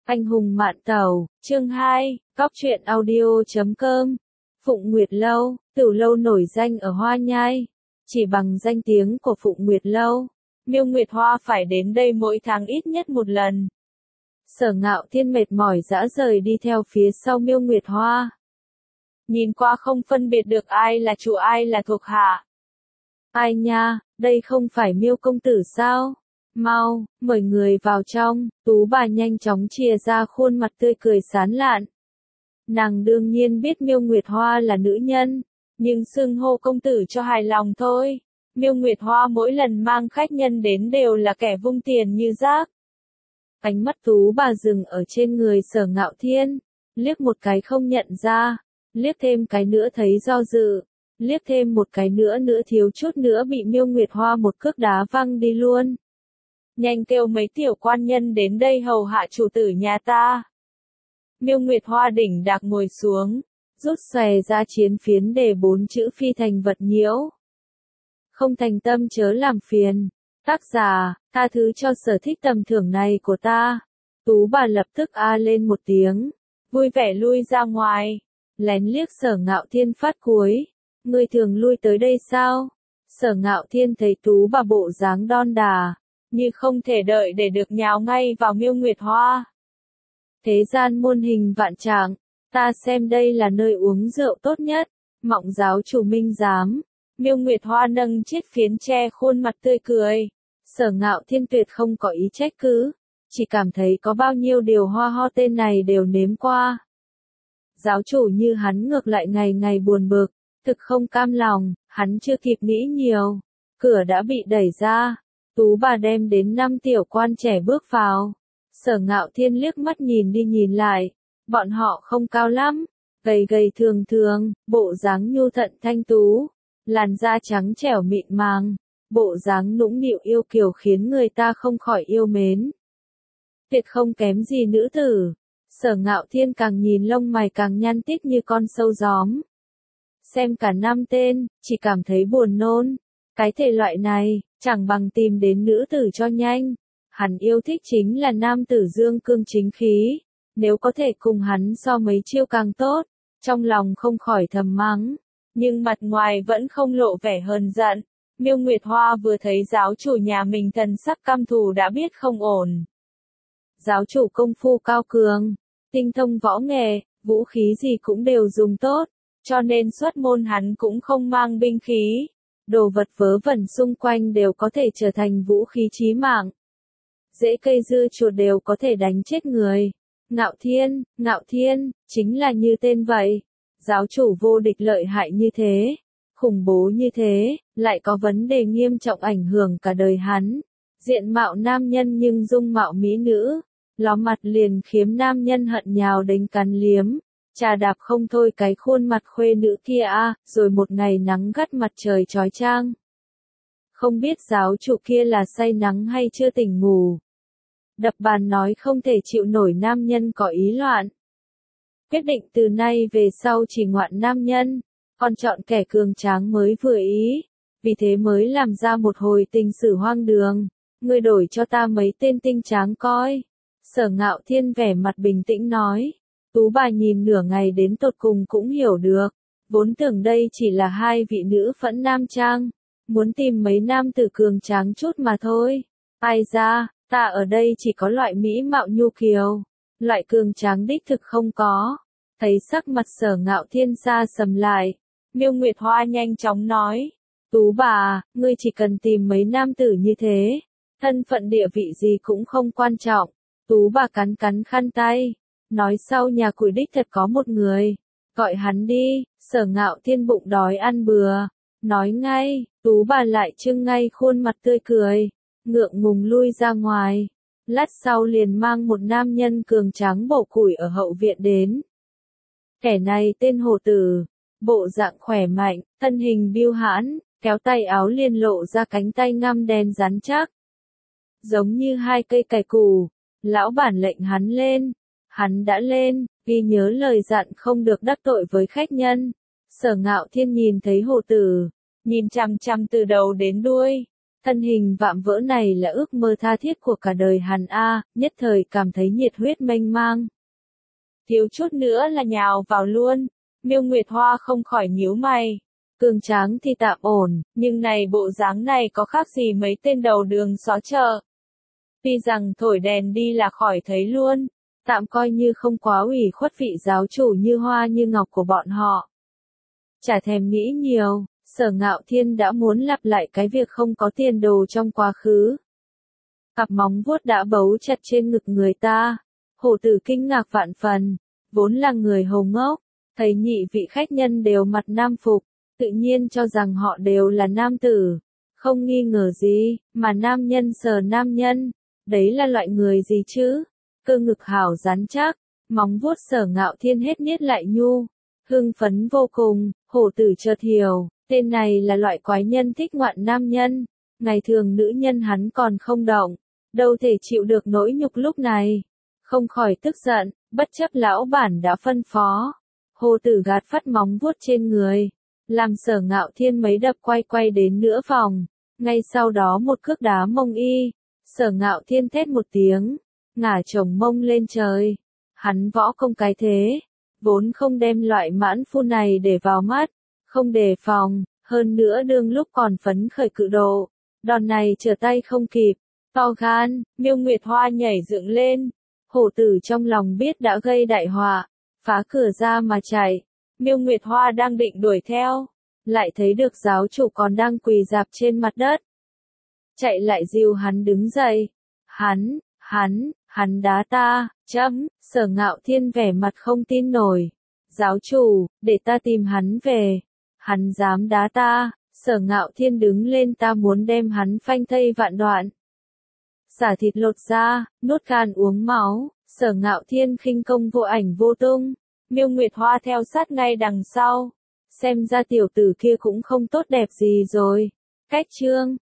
Anh hùng mạn tàu, chương 2, Cóc truyện audio.com. Phụng Nguyệt Lâu, Tửu lâu nổi danh ở Hoa Nhai. Chỉ bằng danh tiếng của Phụng Nguyệt Lâu, Miêu Nguyệt Hoa phải đến đây mỗi tháng ít nhất một lần. Sở Ngạo Thiên mệt mỏi rã rời đi theo phía sau Miêu Nguyệt Hoa. Nhìn qua không phân biệt được ai là chủ ai là thuộc hạ. Ai nha, đây không phải Miêu công tử sao? Mau, mời người vào trong. Tú bà nhanh chóng chìa ra khuôn mặt tươi cười sán lạn. Nàng đương nhiên biết Miêu Nguyệt Hoa là nữ nhân, nhưng xưng hô công tử cho hài lòng thôi. Miêu Nguyệt Hoa mỗi lần mang khách nhân đến đều là kẻ vung tiền như rác. Ánh mắt Tú bà dừng ở trên người Sở Ngạo Thiên, liếc một cái không nhận ra, liếc thêm cái nữa thấy do dự, liếc thêm một cái nữa thiếu chút nữa bị Miêu Nguyệt Hoa một cước đá văng đi luôn. Nhanh kêu mấy tiểu quan nhân đến đây hầu hạ chủ tử nhà ta. Miêu Nguyệt Hoa đỉnh đạc ngồi xuống, rút xòe ra chiến phiến để 4 chữ phi thành vật nhiễu. Không thành tâm chớ làm phiền. Tác giả, tha thứ cho sở thích tầm thường này của ta. Tú bà lập tức a lên một tiếng, vui vẻ lui ra ngoài, lén liếc Sở Ngạo Thiên phát cuối. Ngươi thường lui tới đây sao? Sở Ngạo Thiên thấy Tú bà bộ dáng đon đà, như không thể đợi để được nhào ngay vào Miêu Nguyệt Hoa. Thế gian muôn hình vạn trạng, ta xem đây là nơi uống rượu tốt nhất. Mọng giáo chủ minh giám. Miêu Nguyệt Hoa nâng chiếc phiến che khuôn mặt tươi cười. Sở Ngạo Thiên tuyệt không có ý trách cứ, chỉ cảm thấy có bao nhiêu điều ho tên này đều nếm qua. Giáo chủ như hắn ngược lại ngày ngày buồn bực, thực không cam lòng, hắn chưa kịp nghĩ nhiều, cửa đã bị đẩy ra. Tú bà đem đến 5 tiểu quan trẻ bước vào. Sở Ngạo Thiên liếc mắt nhìn đi nhìn lại, bọn họ không cao lắm, gầy gầy thường thường, bộ dáng nhu thận thanh tú, làn da trắng trẻo mịn màng, bộ dáng nũng nịu yêu kiều khiến người ta không khỏi yêu mến. Tuyệt không kém gì nữ tử. Sở Ngạo Thiên càng nhìn lông mày càng nhăn tít như con sâu gióm. Xem cả 5 tên, chỉ cảm thấy buồn nôn. Cái thể loại này, chẳng bằng tìm đến nữ tử cho nhanh. Hắn yêu thích chính là nam tử dương cương chính khí. Nếu có thể cùng hắn so mấy chiêu càng tốt, trong lòng không khỏi thầm mắng. Nhưng mặt ngoài vẫn không lộ vẻ hờn giận. Miêu Nguyệt Hoa vừa thấy giáo chủ nhà mình thần sắc căm thù đã biết không ổn. Giáo chủ công phu cao cường, tinh thông võ nghệ, vũ khí gì cũng đều dùng tốt, cho nên xuất môn hắn cũng không mang binh khí. Đồ vật vớ vẩn xung quanh đều có thể trở thành vũ khí chí mạng. Rễ cây dưa chuột đều có thể đánh chết người. Ngạo Thiên, chính là như tên vậy. Giáo chủ vô địch lợi hại như thế, khủng bố như thế, lại có vấn đề nghiêm trọng ảnh hưởng cả đời hắn. Diện mạo nam nhân nhưng dung mạo mỹ nữ, ló mặt liền khiếm nam nhân hận nhào đánh cắn liếm, chà đạp không thôi cái khuôn mặt khuê nữ kia rồi một ngày nắng gắt mặt trời chói chang. Không biết giáo chủ kia là say nắng hay chưa tỉnh ngủ. Đập bàn nói không thể chịu nổi nam nhân có ý loạn. Quyết định từ nay về sau chỉ ngoạn nam nhân, còn chọn kẻ cường tráng mới vừa ý, vì thế mới làm ra một hồi tình sử hoang đường. Ngươi đổi cho ta mấy tên tinh tráng coi. Sở Ngạo Thiên vẻ mặt bình tĩnh nói. Tú bà nhìn nửa ngày đến tột cùng cũng hiểu được, vốn tưởng đây chỉ là 2 vị nữ phẫn nam trang, muốn tìm mấy nam tử cường tráng chút mà thôi. Ai ra, ta ở đây chỉ có loại mỹ mạo nhu kiều, loại cường tráng đích thực không có. Thấy sắc mặt Sở Ngạo Thiên xa sầm lại, Miêu Nguyệt Hoa nhanh chóng nói. Tú bà, ngươi chỉ cần tìm mấy nam tử như thế, thân phận địa vị gì cũng không quan trọng. Tú bà cắn khăn tay, nói sau nhà củi đích thật có một người, gọi hắn đi. Sở Ngạo Thiên bụng đói ăn bừa, nói ngay. Tú bà lại trưng ngay khuôn mặt tươi cười, ngượng ngùng lui ra ngoài. Lát sau liền mang một nam nhân cường tráng bổ củi ở hậu viện đến. Kẻ này tên Hồ Tử, bộ dạng khỏe mạnh, thân hình biêu hãn, kéo tay áo liền lộ ra cánh tay ngăm đen rắn chắc, giống như 2 cây cày củ. Lão bản lệnh hắn lên, hắn đã lên, ghi nhớ lời dặn không được đắc tội với khách nhân. Sở Ngạo Thiên nhìn thấy Hồ Tử, nhìn chằm chằm từ đầu đến đuôi, Thân hình vạm vỡ này là ước mơ tha thiết của cả đời hắn a, nhất thời cảm thấy nhiệt huyết mênh mang. Thiếu chút nữa là nhào vào luôn, Miêu Nguyệt Hoa không khỏi nhíu mày. Cường tráng thì tạm ổn, nhưng này bộ dáng này có khác gì mấy tên đầu đường xó chợ. Tuy rằng thổi đèn đi là khỏi thấy luôn, tạm coi như không quá ủy khuất vị giáo chủ như hoa như ngọc của bọn họ. Chả thèm nghĩ nhiều, Sở Ngạo Thiên đã muốn lặp lại cái việc không có tiền đồ trong quá khứ. Cặp móng vuốt đã bấu chặt trên ngực người ta, hổ tử kinh ngạc vạn phần, vốn là người hồ ngốc, thấy nhị vị khách nhân đều mặc nam phục, tự nhiên cho rằng họ đều là nam tử, không nghi ngờ gì, mà nam nhân sờ nam nhân, đấy là loại người gì chứ? Cơ ngực hảo rắn chắc, móng vuốt Sở Ngạo Thiên hết niết lại nhu, hưng phấn vô cùng, hổ tử chợt hiểu, tên này là loại quái nhân thích ngoạn nam nhân, ngày thường nữ nhân hắn còn không động, đâu thể chịu được nỗi nhục lúc này, không khỏi tức giận, bất chấp lão bản đã phân phó, hổ tử gạt phắt móng vuốt trên người, làm Sở Ngạo Thiên mấy đập quay đến nửa vòng, ngay sau đó một cước đá mông y, Sở Ngạo Thiên thét một tiếng, ngả chồng mông lên trời, hắn võ công cái thế, vốn không đem loại mãn phu này để vào mắt, không đề phòng, hơn nữa đương lúc còn phấn khởi cự độ, đòn này trở tay không kịp, to gan, Miêu Nguyệt Hoa nhảy dựng lên, hổ tử trong lòng biết đã gây đại họa, phá cửa ra mà chạy, Miêu Nguyệt Hoa đang định đuổi theo, lại thấy được giáo chủ còn đang quỳ rạp trên mặt đất. Chạy lại dìu hắn đứng dậy, hắn đá ta, Sở Ngạo Thiên vẻ mặt không tin nổi, giáo chủ, để ta tìm hắn về, hắn dám đá ta, Sở Ngạo Thiên đứng lên ta muốn đem hắn phanh thây vạn đoạn. Xả thịt lột ra, nuốt gan uống máu, Sở Ngạo Thiên khinh công vô ảnh vô tung, Miêu Nguyệt Hoa theo sát ngay đằng sau, xem ra tiểu tử kia cũng không tốt đẹp gì rồi. Cách chương